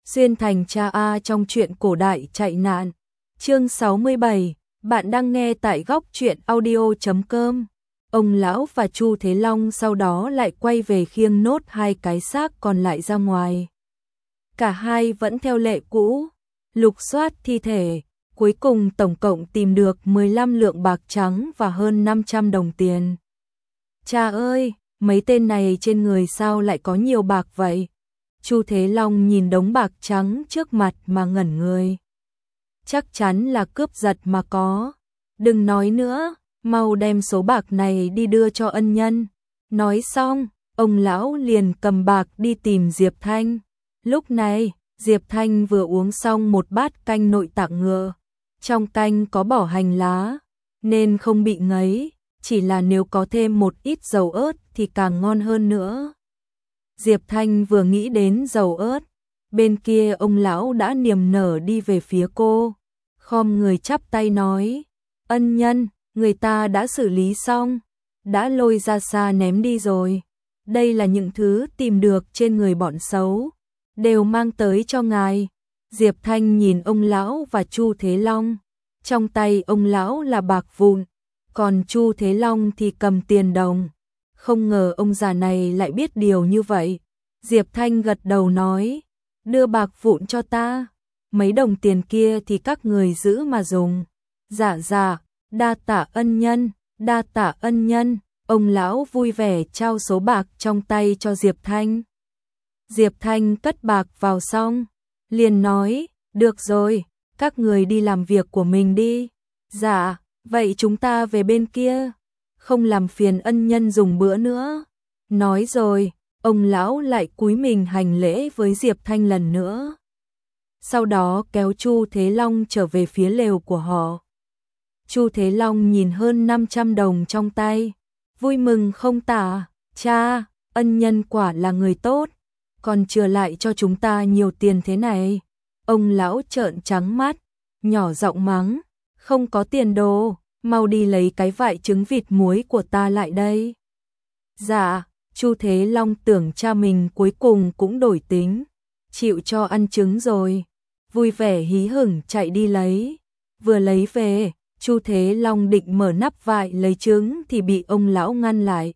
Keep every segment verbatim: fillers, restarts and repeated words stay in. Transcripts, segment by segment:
Xuyên thành cha A trong truyện cổ đại chạy nạn. Chương sáu mươi bảy, bạn đang nghe tại góc truyện audio chấm com. Ông lão và Chu Thế Long sau đó lại quay về khiêng nốt hai cái xác còn lại ra ngoài. Cả hai vẫn theo lệ cũ, lục soát thi thể, cuối cùng tổng cộng tìm được mười lăm lượng bạc trắng và hơn năm trăm đồng tiền. Cha ơi, mấy tên này trên người sao lại có nhiều bạc vậy? Chu Thế Long nhìn đống bạc trắng trước mặt mà ngẩn người. Chắc chắn là cướp giật mà có. Đừng nói nữa, mau đem số bạc này đi đưa cho ân nhân. Nói xong, ông lão liền cầm bạc đi tìm Diệp Thanh. Lúc này, Diệp Thanh vừa uống xong một bát canh nội tạng ngựa. Trong canh có bỏ hành lá, nên không bị ngấy, chỉ là nếu có thêm một ít dầu ớt thì càng ngon hơn nữa. Diệp Thanh vừa nghĩ đến dầu ớt, bên kia ông lão đã niềm nở đi về phía cô, khom người chắp tay nói, ân nhân, người ta đã xử lý xong, đã lôi ra xa ném đi rồi. Đây là những thứ tìm được trên người bọn xấu, đều mang tới cho ngài. Diệp Thanh nhìn ông lão và Chu Thế Long, trong tay ông lão là bạc vụn, còn Chu Thế Long thì cầm tiền đồng. Không ngờ ông già này lại biết điều như vậy. Diệp Thanh gật đầu nói, đưa bạc vụn cho ta, mấy đồng tiền kia thì các người giữ mà dùng. Dạ dạ, đa tạ ân nhân, đa tạ ân nhân. Ông lão vui vẻ trao số bạc trong tay cho Diệp Thanh. Diệp Thanh cất bạc vào xong, liền nói, được rồi, các người đi làm việc của mình đi. Dạ, vậy chúng ta về bên kia, không làm phiền ân nhân dùng bữa nữa. Nói rồi, ông lão lại cúi mình hành lễ với Diệp Thanh lần nữa. Sau đó kéo Chu Thế Long trở về phía lều của họ. Chu Thế Long nhìn hơn năm trăm đồng trong tay, vui mừng không tả, cha, ân nhân quả là người tốt, còn chừa lại cho chúng ta nhiều tiền thế này. Ông lão trợn trắng mắt, nhỏ giọng mắng, không có tiền đồ, mau đi lấy cái vại trứng vịt muối của ta lại đây. Dạ, Chu Thế Long tưởng cha mình cuối cùng cũng đổi tính, chịu cho ăn trứng rồi, vui vẻ hí hửng chạy đi lấy. Vừa lấy về, Chu Thế Long định mở nắp vại lấy trứng thì bị ông lão ngăn lại.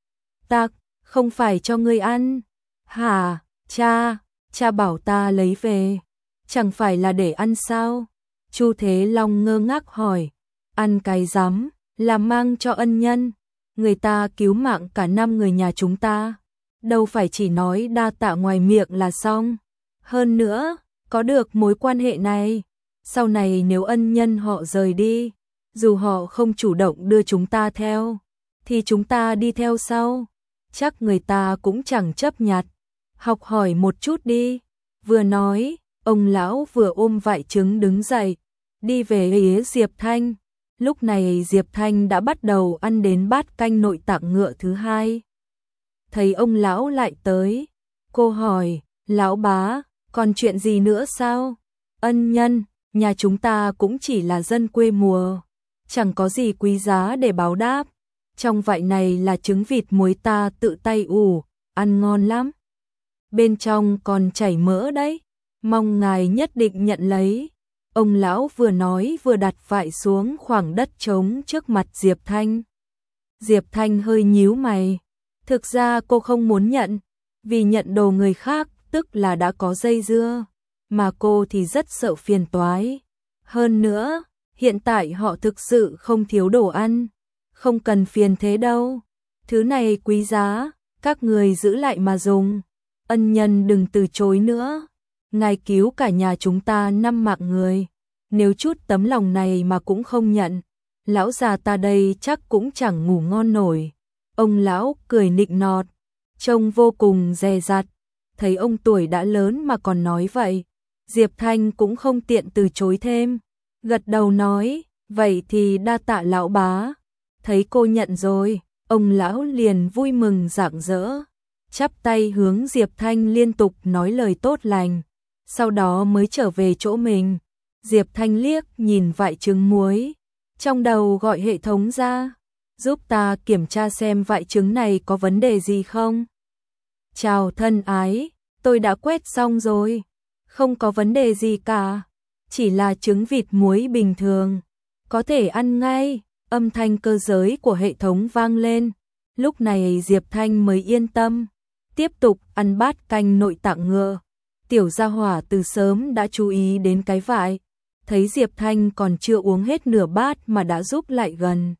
Tắc, không phải cho ngươi ăn. Hả, cha, cha bảo ta lấy về, chẳng phải là để ăn sao? Chu Thế Long ngơ ngác hỏi, ăn cái rắm, là mang cho ân nhân, người ta cứu mạng cả năm người nhà chúng ta, đâu phải chỉ nói đa tạ ngoài miệng là xong. Hơn nữa, có được mối quan hệ này, sau này nếu ân nhân họ rời đi, dù họ không chủ động đưa chúng ta theo, thì chúng ta đi theo sau, chắc người ta cũng chẳng chấp nhặt. Học hỏi một chút đi. Vừa nói, ông lão vừa ôm vại trứng đứng dậy, đi về phía Diệp Thanh. Lúc này Diệp Thanh đã bắt đầu ăn đến bát canh nội tạng ngựa thứ hai. Thấy ông lão lại tới, cô hỏi, lão bá, còn chuyện gì nữa sao? Ân nhân, nhà chúng ta cũng chỉ là dân quê mùa, chẳng có gì quý giá để báo đáp. Trong vại này là trứng vịt muối ta tự tay ủ, ăn ngon lắm. Bên trong còn chảy mỡ đấy, mong ngài nhất định nhận lấy. Ông lão vừa nói vừa đặt vại xuống khoảng đất trống trước mặt Diệp Thanh. Diệp Thanh hơi nhíu mày, thực ra cô không muốn nhận, vì nhận đồ người khác tức là đã có dây dưa, mà cô thì rất sợ phiền toái. Hơn nữa, hiện tại họ thực sự không thiếu đồ ăn, không cần phiền thế đâu. Thứ này quý giá, các người giữ lại mà dùng. Ân nhân đừng từ chối nữa, ngài cứu cả nhà chúng ta năm mạng người, nếu chút tấm lòng này mà cũng không nhận, lão già ta đây chắc cũng chẳng ngủ ngon nổi. Ông lão cười nịnh nọt, trông vô cùng dè dặt, thấy ông tuổi đã lớn mà còn nói vậy, Diệp Thanh cũng không tiện từ chối thêm, gật đầu nói, vậy thì đa tạ lão bá. Thấy cô nhận rồi, ông lão liền vui mừng rạng rỡ, chắp tay hướng Diệp Thanh liên tục nói lời tốt lành, sau đó mới trở về chỗ mình. Diệp Thanh liếc nhìn vại trứng muối, trong đầu gọi hệ thống ra, giúp ta kiểm tra xem vại trứng này có vấn đề gì không. Chào thân ái, tôi đã quét xong rồi. Không có vấn đề gì cả, chỉ là trứng vịt muối bình thường, có thể ăn ngay. Âm thanh cơ giới của hệ thống vang lên, lúc này Diệp Thanh mới yên tâm, tiếp tục ăn bát canh nội tạng ngựa. Tiểu gia hỏa từ sớm đã chú ý đến cái vại, thấy Diệp Thanh còn chưa uống hết nửa bát mà đã giúp lại gần.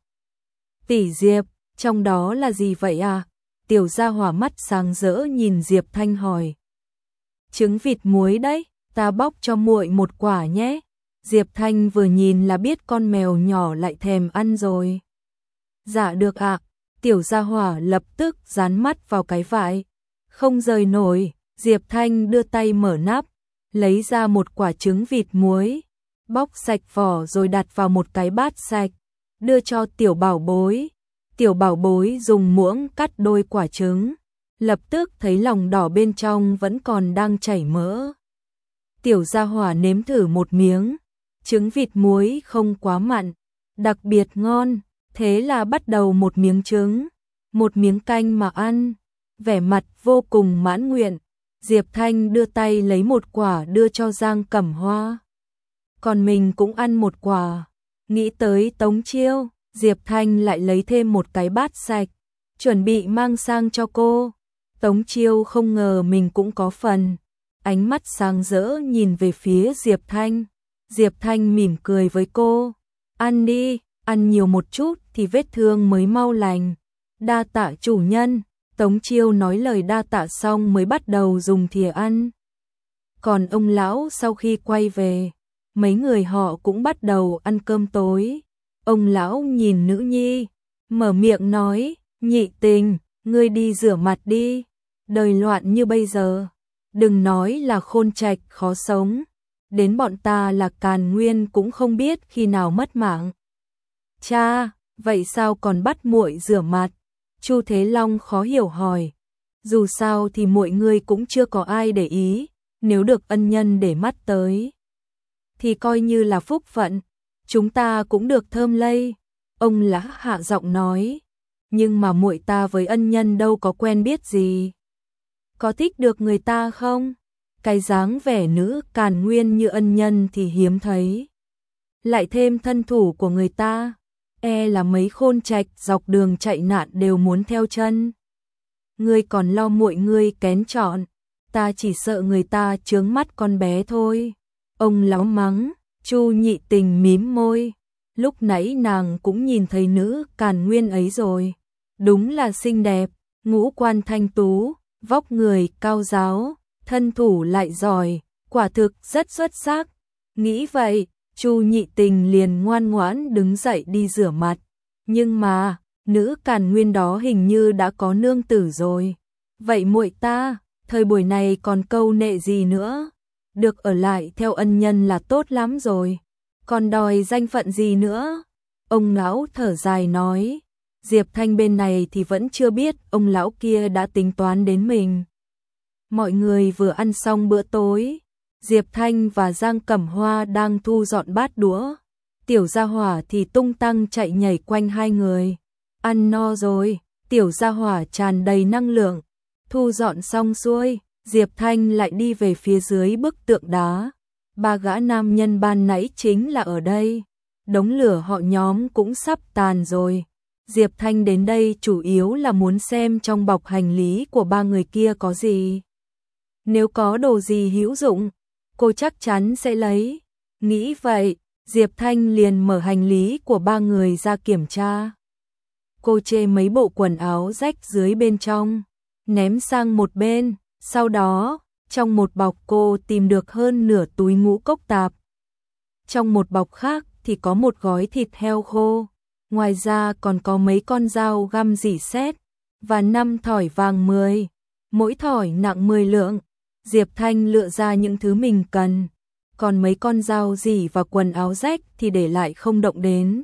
Tỷ Diệp, trong đó là gì vậy à? Tiểu gia hỏa mắt sáng rỡ nhìn Diệp Thanh hỏi. Trứng vịt muối đấy, ta bóc cho muội một quả nhé. Diệp Thanh vừa nhìn là biết con mèo nhỏ lại thèm ăn rồi. Dạ được ạ. Tiểu gia hỏa lập tức dán mắt vào cái vại, không rời nổi. Diệp Thanh đưa tay mở nắp, lấy ra một quả trứng vịt muối, bóc sạch vỏ rồi đặt vào một cái bát sạch, đưa cho tiểu bảo bối. Tiểu bảo bối dùng muỗng cắt đôi quả trứng, lập tức thấy lòng đỏ bên trong vẫn còn đang chảy mỡ. Tiểu gia hỏa nếm thử một miếng, trứng vịt muối không quá mặn, đặc biệt ngon, thế là bắt đầu một miếng trứng, một miếng canh mà ăn, vẻ mặt vô cùng mãn nguyện. Diệp Thanh đưa tay lấy một quả đưa cho Giang Cẩm Hoa, còn mình cũng ăn một quả. Nghĩ tới Tống Chiêu, Diệp Thanh lại lấy thêm một cái bát sạch, chuẩn bị mang sang cho cô. Tống Chiêu không ngờ mình cũng có phần, ánh mắt sáng rỡ nhìn về phía Diệp Thanh. Diệp Thanh mỉm cười với cô, ăn đi, ăn nhiều một chút thì vết thương mới mau lành. Đa tạ chủ nhân. Tống Chiêu nói lời đa tạ xong mới bắt đầu dùng thìa ăn. Còn ông lão sau khi quay về, mấy người họ cũng bắt đầu ăn cơm tối. Ông lão nhìn nữ nhi, mở miệng nói, Nhị Tình, ngươi đi rửa mặt đi, đời loạn như bây giờ, đừng nói là Khôn Trạch khó sống, đến bọn ta là Càn Nguyên cũng không biết khi nào mất mạng. Cha, vậy sao còn bắt muội rửa mặt? Chu Thế Long khó hiểu hỏi. Dù sao thì mọi người cũng chưa có ai để ý, nếu được ân nhân để mắt tới thì coi như là phúc phận, chúng ta cũng được thơm lây. Ông lão hạ giọng nói, nhưng mà muội ta với ân nhân đâu có quen biết gì. Có thích được người ta không? Cái dáng vẻ nữ Càn Nguyên như ân nhân thì hiếm thấy. Lại thêm thân thủ của người ta, e là mấy Khôn Trạch dọc đường chạy nạn đều muốn theo chân. Ngươi còn lo muội ngươi kén chọn, ta chỉ sợ người ta chướng mắt con bé thôi. Ông lão mắng. Chu Nhị Tình mím môi, lúc nãy nàng cũng nhìn thấy nữ Càn Nguyên ấy rồi, đúng là xinh đẹp, ngũ quan thanh tú, vóc người cao ráo, thân thủ lại giỏi, quả thực rất xuất sắc. Nghĩ vậy, Chu Nhị Tình liền ngoan ngoãn đứng dậy đi rửa mặt. Nhưng mà, nữ Càn Nguyên đó hình như đã có nương tử rồi. Vậy muội ta, thời buổi này còn câu nệ gì nữa? Được ở lại theo ân nhân là tốt lắm rồi. Còn đòi danh phận gì nữa? Ông lão thở dài nói. Diệp Thanh bên này thì vẫn chưa biết ông lão kia đã tính toán đến mình. Mọi người vừa ăn xong bữa tối, Diệp Thanh và Giang Cẩm Hoa đang thu dọn bát đũa. Tiểu Gia Hỏa thì tung tăng chạy nhảy quanh hai người. Ăn no rồi, Tiểu Gia Hỏa tràn đầy năng lượng. Thu dọn xong xuôi, Diệp Thanh lại đi về phía dưới bức tượng đá. Ba gã nam nhân ban nãy chính là ở đây. Đống lửa họ nhóm cũng sắp tàn rồi. Diệp Thanh đến đây chủ yếu là muốn xem trong bọc hành lý của ba người kia có gì. Nếu có đồ gì hữu dụng, cô chắc chắn sẽ lấy. Nghĩ vậy, Diệp Thanh liền mở hành lý của ba người ra kiểm tra. Cô chê mấy bộ quần áo rách dưới bên trong, ném sang một bên. Sau đó, trong một bọc cô tìm được hơn nửa túi ngũ cốc tạp. Trong một bọc khác thì có một gói thịt heo khô. Ngoài ra còn có mấy con dao găm rỉ sét và năm thỏi vàng mười, mỗi thỏi nặng mười lượng. Diệp Thanh lựa ra những thứ mình cần, còn mấy con dao rỉ và quần áo rách thì để lại không động đến.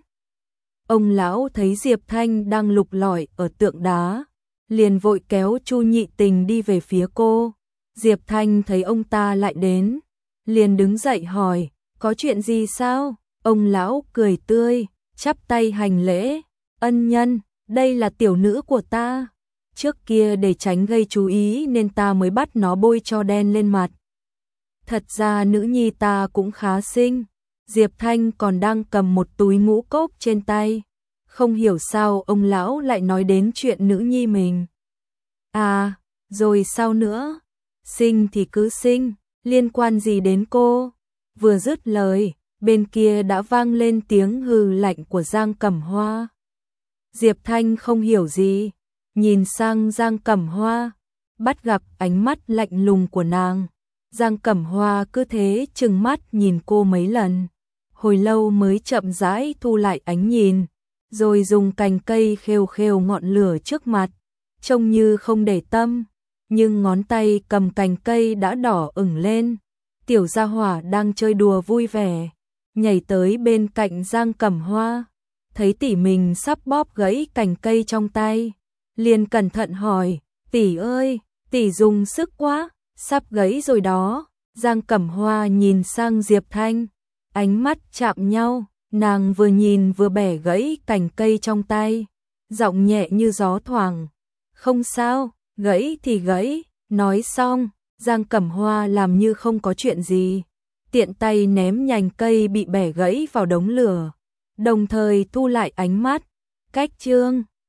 Ông lão thấy Diệp Thanh đang lục lọi ở tượng đá, liền vội kéo Chu Nhị Tình đi về phía cô. Diệp Thanh thấy ông ta lại đến, liền đứng dậy hỏi, có chuyện gì sao? Ông lão cười tươi, chắp tay hành lễ, ân nhân, đây là tiểu nữ của ta. Trước kia để tránh gây chú ý nên ta mới bắt nó bôi cho đen lên mặt. Thật ra nữ nhi ta cũng khá xinh. Diệp Thanh còn đang cầm một túi ngũ cốc trên tay. Không hiểu sao ông lão lại nói đến chuyện nữ nhi mình. À, rồi sao nữa? Sinh thì cứ sinh, liên quan gì đến cô? Vừa dứt lời, bên kia đã vang lên tiếng hừ lạnh của Giang Cẩm Hoa. Diệp Thanh không hiểu gì, nhìn sang Giang Cẩm Hoa, bắt gặp ánh mắt lạnh lùng của nàng. Giang Cẩm Hoa cứ thế trừng mắt nhìn cô mấy lần, hồi lâu mới chậm rãi thu lại ánh nhìn, rồi dùng cành cây khêu khêu ngọn lửa trước mặt, trông như không để tâm, nhưng ngón tay cầm cành cây đã đỏ ửng lên. Tiểu gia hỏa đang chơi đùa vui vẻ, nhảy tới bên cạnh Giang Cẩm Hoa, thấy tỷ mình sắp bóp gãy cành cây trong tay, liền cẩn thận hỏi, tỷ ơi, tỷ dùng sức quá, sắp gãy rồi đó. Giang Cẩm Hoa nhìn sang Diệp Thanh, ánh mắt chạm nhau, nàng vừa nhìn vừa bẻ gãy cành cây trong tay, giọng nhẹ như gió thoảng, không sao, gãy thì gãy. Nói xong, Giang Cẩm Hoa làm như không có chuyện gì, tiện tay ném nhành cây bị bẻ gãy vào đống lửa, đồng thời thu lại ánh mắt. Cách chương